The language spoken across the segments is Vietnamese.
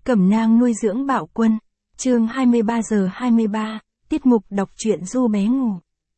Cẩm nang nuôi dưỡng bạo quân. Chương 23 giờ 23, tiết mục đọc truyện Du bé ngủ.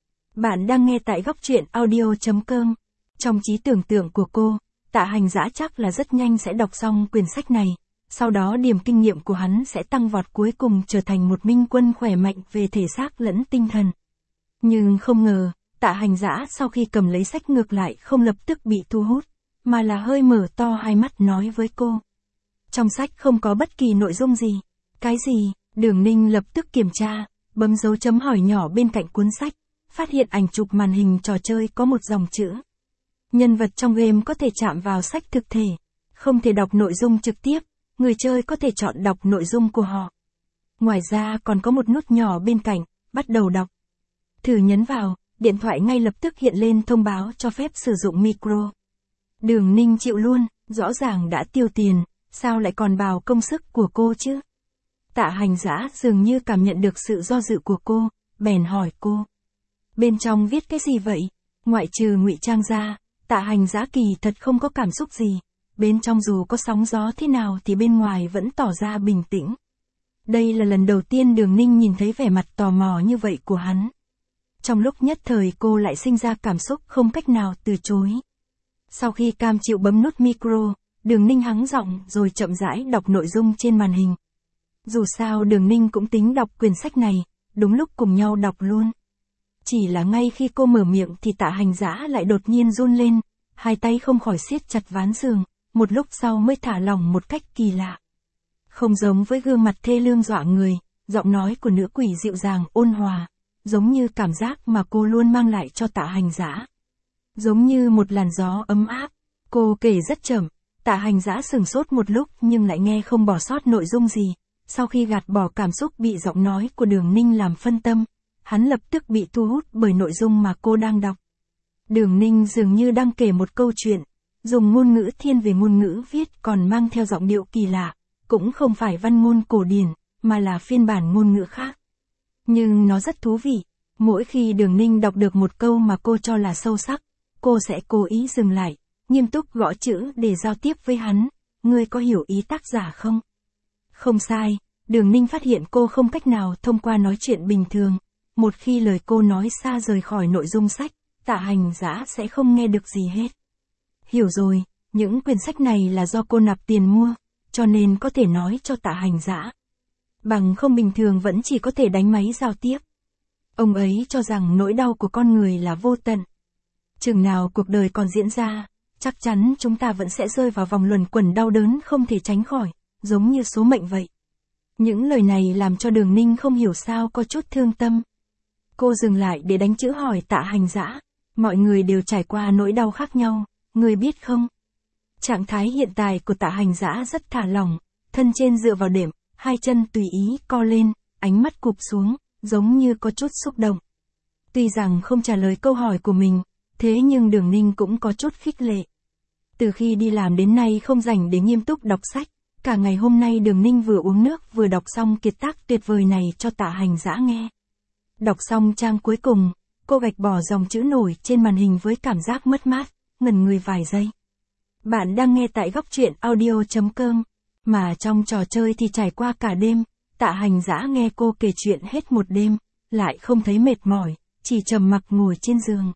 Bạn đang nghe tại góc truyện audio.com. Trong trí tưởng tượng của cô, Tạ Hành Dã chắc là rất nhanh sẽ đọc xong quyển sách này, sau đó điểm kinh nghiệm của hắn sẽ tăng vọt, cuối cùng trở thành một minh quân khỏe mạnh về thể xác lẫn tinh thần. Nhưng không ngờ, Tạ Hành Dã sau khi cầm lấy sách ngược lại không lập tức bị thu hút, mà là hơi mở to hai mắt nói với cô. Trong sách không có bất kỳ nội dung gì. Cái gì? Đường Ninh lập tức kiểm tra, bấm dấu chấm hỏi nhỏ bên cạnh cuốn sách, phát hiện ảnh chụp màn hình trò chơi có một dòng chữ. Nhân vật trong game có thể chạm vào sách thực thể, không thể đọc nội dung trực tiếp, người chơi có thể chọn đọc nội dung của họ. Ngoài ra còn có một nút nhỏ bên cạnh, bắt đầu đọc. Thử nhấn vào, điện thoại ngay lập tức hiện lên thông báo cho phép sử dụng micro. Đường Ninh chịu luôn, rõ ràng đã tiêu tiền, sao lại còn bào công sức của cô chứ? Tạ Hành Dã dường như cảm nhận được sự do dự của cô, bèn hỏi cô. Bên trong viết cái gì vậy? Ngoại trừ ngụy trang ra, Tạ Hành Dã kỳ thật không có cảm xúc gì. Bên trong dù có sóng gió thế nào thì bên ngoài vẫn tỏ ra bình tĩnh. Đây là lần đầu tiên Đường Ninh nhìn thấy vẻ mặt tò mò như vậy của hắn. Trong lúc nhất thời cô lại sinh ra cảm xúc không cách nào từ chối. Sau khi cam chịu bấm nút micro, Đường Ninh hắng giọng rồi chậm rãi đọc nội dung trên màn hình. Dù sao Đường Ninh cũng tính đọc quyển sách này, đúng lúc cùng nhau đọc luôn. Chỉ là ngay khi cô mở miệng thì Tạ Hành Dã lại đột nhiên run lên, hai tay không khỏi siết chặt ván giường, một lúc sau mới thả lỏng một cách kỳ lạ. Không giống với gương mặt thê lương dọa người, giọng nói của nữ quỷ dịu dàng ôn hòa, giống như cảm giác mà cô luôn mang lại cho Tạ Hành Dã. Giống như một làn gió ấm áp, cô kể rất chậm. Tạ Hành Dã sửng sốt một lúc nhưng lại nghe không bỏ sót nội dung gì. Sau khi gạt bỏ cảm xúc bị giọng nói của Đường Ninh làm phân tâm, hắn lập tức bị thu hút bởi nội dung mà cô đang đọc. Đường Ninh dường như đang kể một câu chuyện, dùng ngôn ngữ thiên về ngôn ngữ viết còn mang theo giọng điệu kỳ lạ, cũng không phải văn ngôn cổ điển, mà là phiên bản ngôn ngữ khác. Nhưng nó rất thú vị, mỗi khi Đường Ninh đọc được một câu mà cô cho là sâu sắc, cô sẽ cố ý dừng lại, nghiêm túc gõ chữ để giao tiếp với hắn. Ngươi có hiểu ý tác giả không? Không sai, Đường Ninh phát hiện cô không cách nào thông qua nói chuyện bình thường. Một khi lời cô nói xa rời khỏi nội dung sách, Tạ Hành Dã sẽ không nghe được gì hết. Hiểu rồi, những quyển sách này là do cô nạp tiền mua, cho nên có thể nói cho Tạ Hành Dã. Bằng không bình thường vẫn chỉ có thể đánh máy giao tiếp. Ông ấy cho rằng nỗi đau của con người là vô tận. Chừng nào cuộc đời còn diễn ra, chắc chắn chúng ta vẫn sẽ rơi vào vòng luẩn quẩn đau đớn không thể tránh khỏi, giống như số mệnh vậy. Những lời này làm cho Đường Ninh không hiểu sao có chút thương tâm. Cô dừng lại để đánh chữ hỏi Tạ Hành Dã. Mọi người đều trải qua nỗi đau khác nhau, người biết không? Trạng thái hiện tại của Tạ Hành Dã rất thả lỏng, thân trên dựa vào đệm, hai chân tùy ý co lên, ánh mắt cụp xuống, giống như có chút xúc động. Tuy rằng không trả lời câu hỏi của mình, thế nhưng Đường Ninh cũng có chút khích lệ. Từ khi đi làm đến nay không rảnh để nghiêm túc đọc sách, cả ngày hôm nay Đường Ninh vừa uống nước vừa đọc xong kiệt tác tuyệt vời này cho Tạ Hành Dã nghe. Đọc xong trang cuối cùng, cô gạch bỏ dòng chữ nổi trên màn hình với cảm giác mất mát, ngẩn người vài giây. Bạn đang nghe tại góc truyện audio.com, mà trong trò chơi thì trải qua cả đêm, Tạ Hành Dã nghe cô kể chuyện hết một đêm, lại không thấy mệt mỏi, chỉ trầm mặc ngồi trên giường.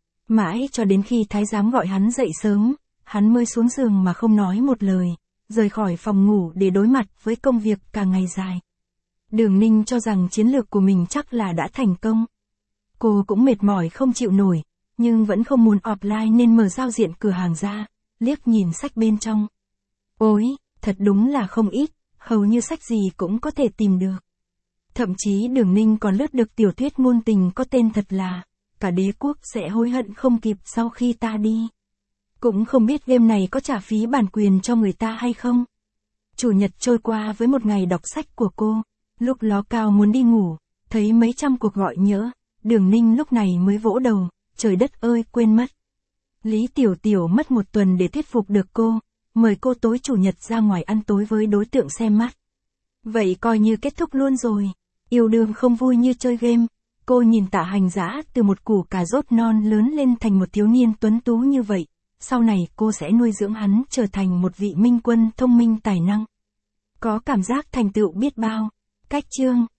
Mãi cho đến khi thái giám gọi hắn dậy sớm, hắn mới xuống giường mà không nói một lời, rời khỏi phòng ngủ để đối mặt với công việc cả ngày dài. Đường Ninh cho rằng chiến lược của mình chắc là đã thành công. Cô cũng mệt mỏi không chịu nổi, nhưng vẫn không muốn offline nên mở giao diện cửa hàng ra, liếc nhìn sách bên trong. Ôi, thật đúng là không ít, hầu như sách gì cũng có thể tìm được. Thậm chí Đường Ninh còn lướt được tiểu thuyết ngôn tình có tên thật là Cả đế quốc sẽ hối hận không kịp sau khi ta đi. Cũng không biết game này có trả phí bản quyền cho người ta hay không. Chủ nhật trôi qua với một ngày đọc sách của cô, lúc ló cao muốn đi ngủ, thấy mấy trăm cuộc gọi nhỡ, Đường Ninh lúc này mới vỗ đầu, trời đất ơi quên mất. Lý Tiểu Tiểu mất một tuần để thuyết phục được cô, mời cô tối chủ nhật ra ngoài ăn tối với đối tượng xem mắt. Vậy coi như kết thúc luôn rồi, yêu đương không vui như chơi game. Cô nhìn Tạ Hành Dã từ một củ cà rốt non lớn lên thành một thiếu niên tuấn tú như vậy, sau này cô sẽ nuôi dưỡng hắn trở thành một vị minh quân thông minh tài năng. Có cảm giác thành tựu biết bao. Cách chương